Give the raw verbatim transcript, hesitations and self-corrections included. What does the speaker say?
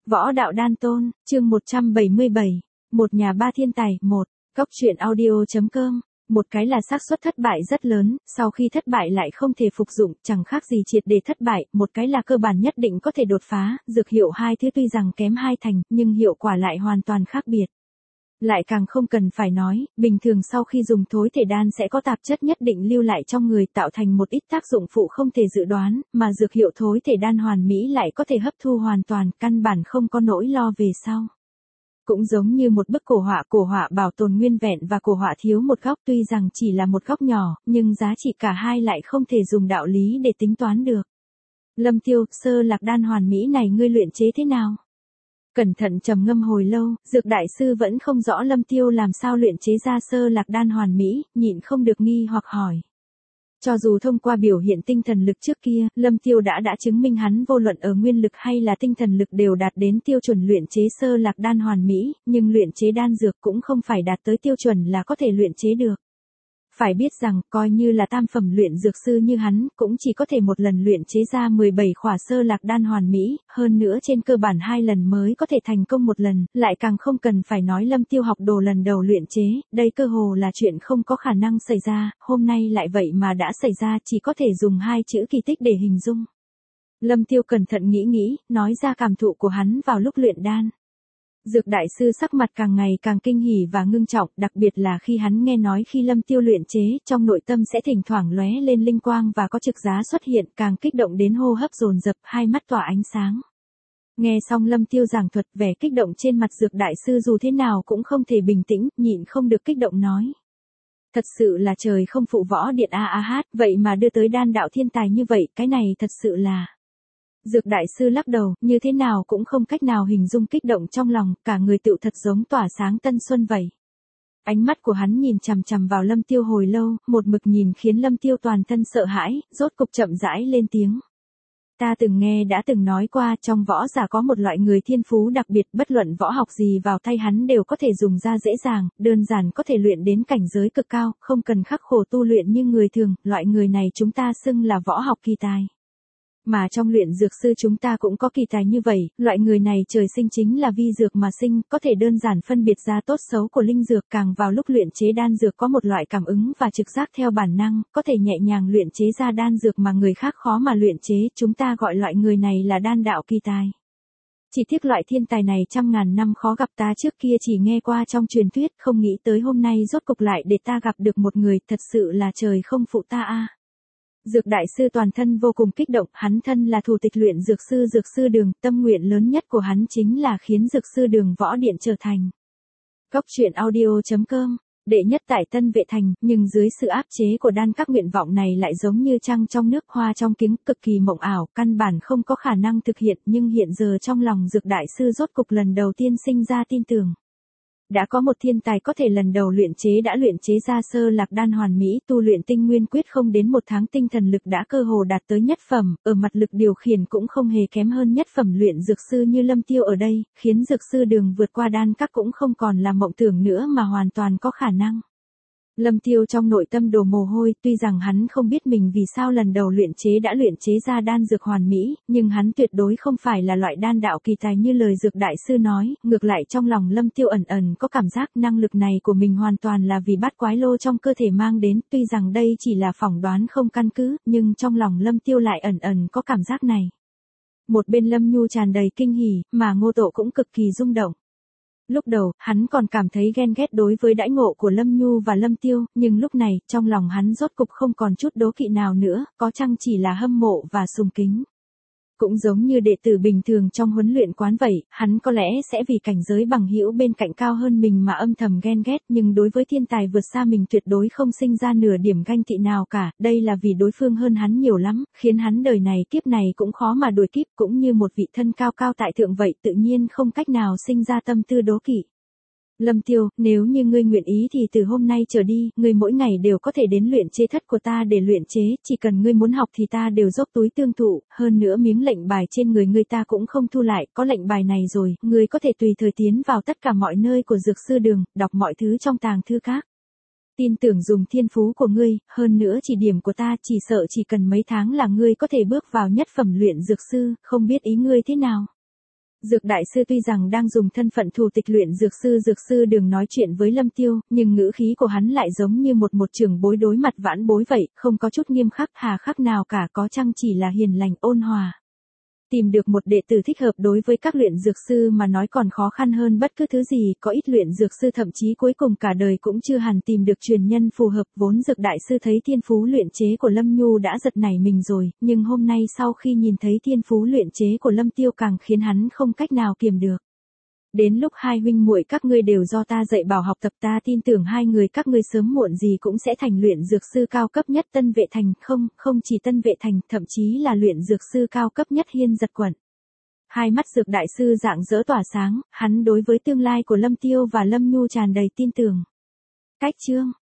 Võ đạo đan tôn, chương một trăm bảy mươi bảy, một nhà ba thiên tài, một, Cóc truyện audio.com, một cái là xác suất thất bại rất lớn, sau khi thất bại lại không thể phục dụng, chẳng khác gì triệt để thất bại, một cái là cơ bản nhất định có thể đột phá, dược hiệu hai thứ tuy rằng kém hai thành, nhưng hiệu quả lại hoàn toàn khác biệt. Lại càng không cần phải nói, bình thường sau khi dùng thối thể đan sẽ có tạp chất nhất định lưu lại trong người tạo thành một ít tác dụng phụ không thể dự đoán, mà dược hiệu thối thể đan hoàn mỹ lại có thể hấp thu hoàn toàn, căn bản không có nỗi lo về sau. Cũng giống như một bức cổ họa, cổ họa bảo tồn nguyên vẹn và cổ họa thiếu một góc, tuy rằng chỉ là một góc nhỏ, nhưng giá trị cả hai lại không thể dùng đạo lý để tính toán được. Lâm Tiêu, sơ lạc đan hoàn mỹ này ngươi luyện chế thế nào? Cẩn thận trầm ngâm hồi lâu, dược đại sư vẫn không rõ Lâm Tiêu làm sao luyện chế ra sơ lạc đan hoàn mỹ, nhịn không được nghi hoặc hỏi. Cho dù thông qua biểu hiện tinh thần lực trước kia, Lâm Tiêu đã đã chứng minh hắn vô luận ở nguyên lực hay là tinh thần lực đều đạt đến tiêu chuẩn luyện chế sơ lạc đan hoàn mỹ, nhưng luyện chế đan dược cũng không phải đạt tới tiêu chuẩn là có thể luyện chế được. Phải biết rằng, coi như là tam phẩm luyện dược sư như hắn, cũng chỉ có thể một lần luyện chế ra mười bảy khỏa sơ lạc đan hoàn mỹ, hơn nữa trên cơ bản hai lần mới có thể thành công một lần, lại càng không cần phải nói Lâm Tiêu học đồ lần đầu luyện chế, đây cơ hồ là chuyện không có khả năng xảy ra, hôm nay lại vậy mà đã xảy ra, chỉ có thể dùng hai chữ kỳ tích để hình dung. Lâm Tiêu cẩn thận nghĩ nghĩ, nói ra cảm thụ của hắn vào lúc luyện đan. Dược đại sư sắc mặt càng ngày càng kinh hỉ và ngưng trọng, đặc biệt là khi hắn nghe nói khi Lâm Tiêu luyện chế, trong nội tâm sẽ thỉnh thoảng lóe lên linh quang và có trực giá xuất hiện, càng kích động đến hô hấp dồn dập, hai mắt tỏa ánh sáng. Nghe xong Lâm Tiêu giảng thuật, vẻ kích động trên mặt dược đại sư dù thế nào cũng không thể bình tĩnh, nhịn không được kích động nói. Thật sự là trời không phụ võ điện a a hát, vậy mà đưa tới đan đạo thiên tài như vậy, cái này thật sự là... Dược đại sư lắc đầu, như thế nào cũng không cách nào hình dung kích động trong lòng, cả người tựu thật giống tỏa sáng tân xuân vậy. Ánh mắt của hắn nhìn chằm chằm vào Lâm Tiêu hồi lâu, một mực nhìn khiến Lâm Tiêu toàn thân sợ hãi, rốt cục chậm rãi lên tiếng. Ta từng nghe đã từng nói qua, trong võ giả có một loại người thiên phú đặc biệt, bất luận võ học gì vào tay hắn đều có thể dùng ra dễ dàng, đơn giản có thể luyện đến cảnh giới cực cao, không cần khắc khổ tu luyện như người thường, loại người này chúng ta xưng là võ học kỳ tài. Mà trong luyện dược sư chúng ta cũng có kỳ tài như vậy, loại người này trời sinh chính là vi dược mà sinh, có thể đơn giản phân biệt ra tốt xấu của linh dược, càng vào lúc luyện chế đan dược có một loại cảm ứng và trực giác theo bản năng, có thể nhẹ nhàng luyện chế ra đan dược mà người khác khó mà luyện chế, chúng ta gọi loại người này là đan đạo kỳ tài. Chỉ tiếc loại thiên tài này trăm ngàn năm khó gặp, ta trước kia chỉ nghe qua trong truyền thuyết, không nghĩ tới hôm nay rốt cục lại để ta gặp được một người, thật sự là trời không phụ ta a. Dược đại sư toàn thân vô cùng kích động, hắn thân là thủ tịch luyện dược sư dược sư đường, tâm nguyện lớn nhất của hắn chính là khiến dược sư đường võ điện trở thành Cóc truyện audio.com, đệ nhất tại Tân Vệ Thành, nhưng dưới sự áp chế của đan các nguyện vọng này lại giống như trăng trong nước, hoa trong kính, cực kỳ mộng ảo, căn bản không có khả năng thực hiện, nhưng hiện giờ trong lòng dược đại sư rốt cục lần đầu tiên sinh ra tin tưởng. Đã có một thiên tài có thể lần đầu luyện chế đã luyện chế ra sơ lạc đan hoàn mỹ, tu luyện tinh nguyên quyết không đến một tháng tinh thần lực đã cơ hồ đạt tới nhất phẩm, ở mặt lực điều khiển cũng không hề kém hơn nhất phẩm luyện dược sư như Lâm Tiêu ở đây, khiến dược sư đường vượt qua đan các cũng không còn là mộng tưởng nữa mà hoàn toàn có khả năng. Lâm Tiêu trong nội tâm đổ mồ hôi, tuy rằng hắn không biết mình vì sao lần đầu luyện chế đã luyện chế ra đan dược hoàn mỹ, nhưng hắn tuyệt đối không phải là loại đan đạo kỳ tài như lời dược đại sư nói, ngược lại trong lòng Lâm Tiêu ẩn ẩn có cảm giác năng lực này của mình hoàn toàn là vì bát quái lô trong cơ thể mang đến, tuy rằng đây chỉ là phỏng đoán không căn cứ, nhưng trong lòng Lâm Tiêu lại ẩn ẩn có cảm giác này. Một bên Lâm Nhu tràn đầy kinh hỉ, mà Ngô Tổ cũng cực kỳ rung động. Lúc đầu, hắn còn cảm thấy ghen ghét đối với đãi ngộ của Lâm Nhu và Lâm Tiêu, nhưng lúc này, trong lòng hắn rốt cục không còn chút đố kỵ nào nữa, có chăng chỉ là hâm mộ và sùng kính. Cũng giống như đệ tử bình thường trong huấn luyện quán vậy, hắn có lẽ sẽ vì cảnh giới bằng hữu bên cạnh cao hơn mình mà âm thầm ghen ghét, nhưng đối với thiên tài vượt xa mình tuyệt đối không sinh ra nửa điểm ganh tị nào cả, đây là vì đối phương hơn hắn nhiều lắm, khiến hắn đời này kiếp này cũng khó mà đuổi kịp, cũng như một vị thân cao cao tại thượng vậy, tự nhiên không cách nào sinh ra tâm tư đố kỵ. Lâm Tiêu, nếu như ngươi nguyện ý thì từ hôm nay trở đi, ngươi mỗi ngày đều có thể đến luyện chế thất của ta để luyện chế, chỉ cần ngươi muốn học thì ta đều dốc túi tương thụ, hơn nữa miếng lệnh bài trên người ngươi ta cũng không thu lại, có lệnh bài này rồi, ngươi có thể tùy thời tiến vào tất cả mọi nơi của dược sư đường, đọc mọi thứ trong tàng thư các. Tin tưởng dùng thiên phú của ngươi, hơn nữa chỉ điểm của ta, chỉ sợ chỉ cần mấy tháng là ngươi có thể bước vào nhất phẩm luyện dược sư, không biết ý ngươi thế nào. Dược đại sư tuy rằng đang dùng thân phận thủ tịch luyện dược sư dược sư đường nói chuyện với Lâm Tiêu, nhưng ngữ khí của hắn lại giống như một một trưởng bối đối mặt vãn bối vậy, không có chút nghiêm khắc hà khắc nào cả, có chăng chỉ là hiền lành ôn hòa. Tìm được một đệ tử thích hợp đối với các luyện dược sư mà nói còn khó khăn hơn bất cứ thứ gì, có ít luyện dược sư thậm chí cuối cùng cả đời cũng chưa hẳn tìm được truyền nhân phù hợp. Vốn dược đại sư thấy thiên phú luyện chế của Lâm Nhu đã giật nảy mình rồi, nhưng hôm nay sau khi nhìn thấy thiên phú luyện chế của Lâm Tiêu càng khiến hắn không cách nào kiềm được. Đến lúc hai huynh muội các ngươi đều do ta dạy bảo học tập, ta tin tưởng hai người các ngươi sớm muộn gì cũng sẽ thành luyện dược sư cao cấp nhất Tân Vệ Thành, không, không chỉ Tân Vệ Thành, thậm chí là luyện dược sư cao cấp nhất Hiên Giật Quận. Hai mắt dược đại sư rạng rỡ tỏa sáng, hắn đối với tương lai của Lâm Tiêu và Lâm Nhu tràn đầy tin tưởng. Cách chương